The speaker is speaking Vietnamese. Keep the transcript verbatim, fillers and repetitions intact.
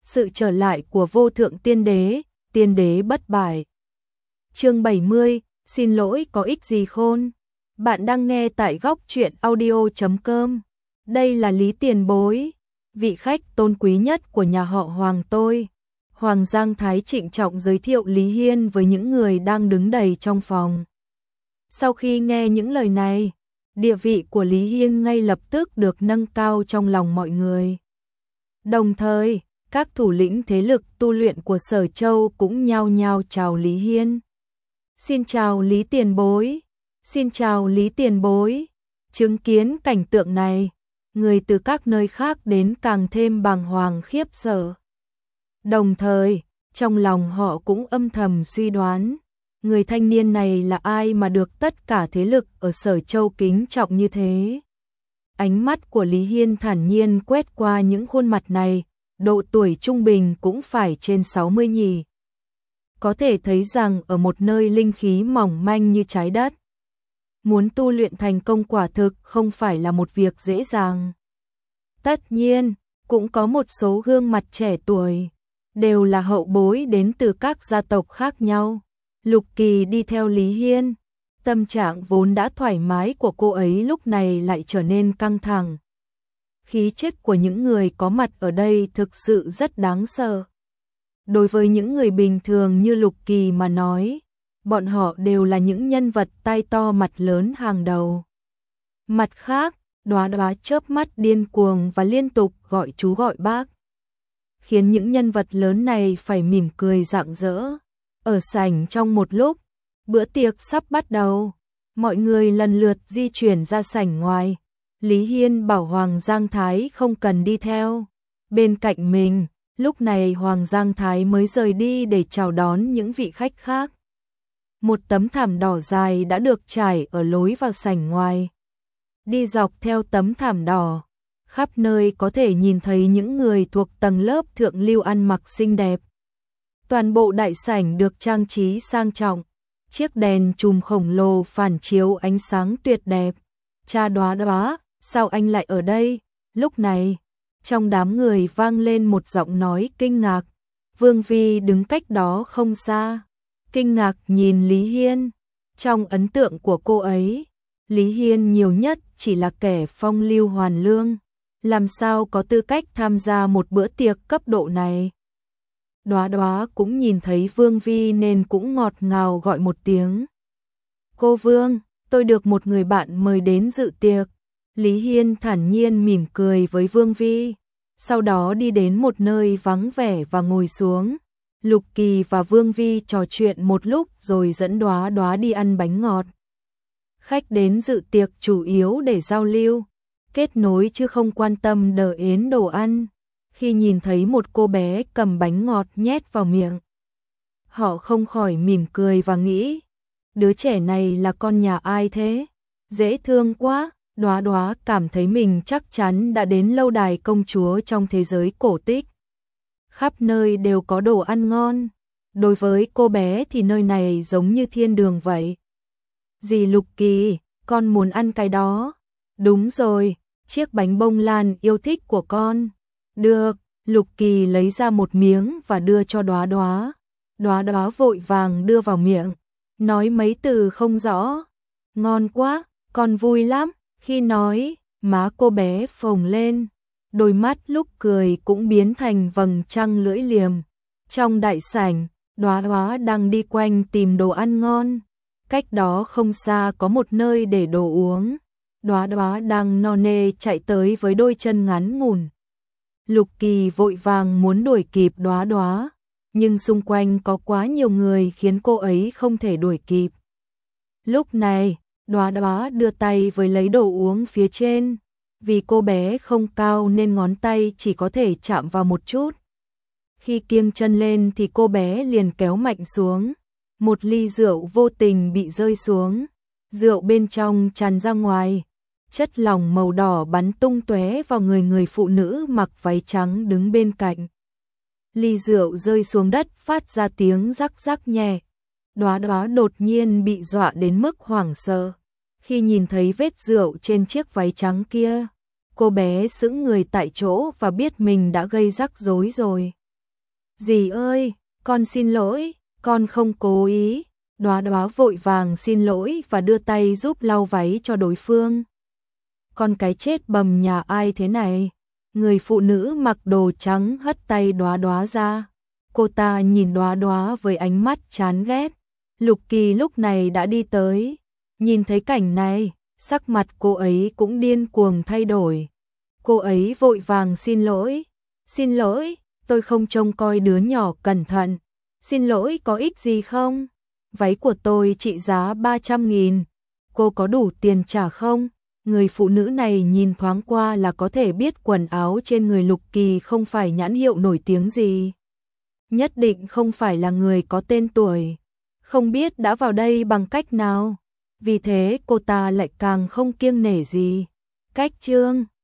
sự trở lại của vô thượng tiên đế, tiên đế bất bại. Chương bảy mươi, xin lỗi có ích gì khôn. Bạn đang nghe tại góc truyện audio chấm com. Đây là Lý Tiền Bối, vị khách tôn quý nhất của nhà họ Hoàng tôi. Hoàng Giang Thái trịnh trọng giới thiệu Lý Hiên với những người đang đứng đầy trong phòng. Sau khi nghe những lời này, địa vị của Lý Hiên ngay lập tức được nâng cao trong lòng mọi người. Đồng thời, các thủ lĩnh thế lực tu luyện của Sở Châu cũng nhao nhao chào Lý Hiên. Xin chào Lý Tiền Bối, xin chào Lý Tiền Bối. Chứng kiến cảnh tượng này, người từ các nơi khác đến càng thêm bàng hoàng khiếp sợ. Đồng thời, trong lòng họ cũng âm thầm suy đoán, người thanh niên này là ai mà được tất cả thế lực ở Sở Châu kính trọng như thế. Ánh mắt của Lý Hiên thản nhiên quét qua những khuôn mặt này, độ tuổi trung bình cũng phải trên sáu mươi nhỉ. Có thể thấy rằng ở một nơi linh khí mỏng manh như trái đất, muốn tu luyện thành công quả thực không phải là một việc dễ dàng. Tất nhiên, cũng có một số gương mặt trẻ tuổi, đều là hậu bối đến từ các gia tộc khác nhau. Lục Kỳ đi theo Lý Hiên, tâm trạng vốn đã thoải mái của cô ấy lúc này lại trở nên căng thẳng. Khí chất của những người có mặt ở đây thực sự rất đáng sợ. Đối với những người bình thường như Lục Kỳ mà nói, bọn họ đều là những nhân vật tai to mặt lớn hàng đầu. Mặt khác, Đóa Đóa chớp mắt điên cuồng và liên tục gọi chú gọi bác, khiến những nhân vật lớn này phải mỉm cười rạng rỡ. Ở sảnh trong một lúc, bữa tiệc sắp bắt đầu, mọi người lần lượt di chuyển ra sảnh ngoài. Lý Hiên bảo Hoàng Giang Thái không cần đi theo bên cạnh mình, lúc này Hoàng Giang Thái mới rời đi để chào đón những vị khách khác. Một tấm thảm đỏ dài đã được trải ở lối vào sảnh ngoài. Đi dọc theo tấm thảm đỏ, khắp nơi có thể nhìn thấy những người thuộc tầng lớp thượng lưu ăn mặc xinh đẹp. Toàn bộ đại sảnh được trang trí sang trọng, chiếc đèn chùm khổng lồ phản chiếu ánh sáng tuyệt đẹp. Cha Đóa Đóa, sao anh lại ở đây? Lúc này, trong đám người vang lên một giọng nói kinh ngạc. Vương Vi đứng cách đó không xa, kinh ngạc nhìn Lý Hiên. Trong ấn tượng của cô ấy, Lý Hiên nhiều nhất chỉ là kẻ phong lưu hoàn lương, làm sao có tư cách tham gia một bữa tiệc cấp độ này. Đóa Đóa cũng nhìn thấy Vương Vi nên cũng ngọt ngào gọi một tiếng. Cô Vương, tôi được một người bạn mời đến dự tiệc. Lý Hiên thản nhiên mỉm cười với Vương Vi, sau đó đi đến một nơi vắng vẻ và ngồi xuống. Lục Kỳ và Vương Vi trò chuyện một lúc rồi dẫn Đóa Đóa đi ăn bánh ngọt. Khách đến dự tiệc chủ yếu để giao lưu, kết nối chứ không quan tâm đờ ến đồ ăn. Khi nhìn thấy một cô bé cầm bánh ngọt nhét vào miệng, họ không khỏi mỉm cười và nghĩ, đứa trẻ này là con nhà ai thế? Dễ thương quá. Đóa Đóa cảm thấy mình chắc chắn đã đến lâu đài công chúa trong thế giới cổ tích. Khắp nơi đều có đồ ăn ngon. Đối với cô bé thì nơi này giống như thiên đường vậy. Dì Lục Kỳ, con muốn ăn cái đó. Đúng rồi, chiếc bánh bông lan yêu thích của con. Được, Lục Kỳ lấy ra một miếng và đưa cho Đóa Đóa. Đóa Đóa vội vàng đưa vào miệng, nói mấy từ không rõ. Ngon quá, con vui lắm. Khi nói, má cô bé phồng lên, đôi mắt lúc cười cũng biến thành vầng trăng lưỡi liềm. Trong đại sảnh, Đóa Đóa đang đi quanh tìm đồ ăn ngon. Cách đó không xa có một nơi để đồ uống. Đóa Đóa đang no nê chạy tới với đôi chân ngắn ngủn. Lục Kỳ vội vàng muốn đuổi kịp Đóa Đóa, nhưng xung quanh có quá nhiều người khiến cô ấy không thể đuổi kịp. Lúc này, Đóa Đóa đưa tay với lấy đồ uống phía trên, vì cô bé không cao nên ngón tay chỉ có thể chạm vào một chút. Khi kiêng chân lên thì cô bé liền kéo mạnh xuống, một ly rượu vô tình bị rơi xuống, rượu bên trong tràn ra ngoài, chất lỏng màu đỏ bắn tung tóe vào người người phụ nữ mặc váy trắng đứng bên cạnh. Ly rượu rơi xuống đất phát ra tiếng rắc rắc nhẹ. Đóa Đóa đột nhiên bị dọa đến mức hoảng sợ. Khi nhìn thấy vết rượu trên chiếc váy trắng kia, cô bé sững người tại chỗ và biết mình đã gây rắc rối rồi. Dì ơi, con xin lỗi, con không cố ý. Đóa Đóa vội vàng xin lỗi và đưa tay giúp lau váy cho đối phương. Con cái chết bầm nhà ai thế này? Người phụ nữ mặc đồ trắng hất tay Đóa Đóa ra. Cô ta nhìn Đóa Đóa với ánh mắt chán ghét. Lục Kỳ lúc này đã đi tới. Nhìn thấy cảnh này, sắc mặt cô ấy cũng điên cuồng thay đổi. Cô ấy vội vàng xin lỗi. Xin lỗi, tôi không trông coi đứa nhỏ cẩn thận. Xin lỗi có ích gì không? Váy của tôi trị giá ba trăm nghìn. Cô có đủ tiền trả không? Người phụ nữ này nhìn thoáng qua là có thể biết quần áo trên người Lục Kỳ không phải nhãn hiệu nổi tiếng gì. Nhất định không phải là người có tên tuổi. Không biết đã vào đây bằng cách nào. Vì thế cô ta lại càng không kiêng nể gì. Cách chương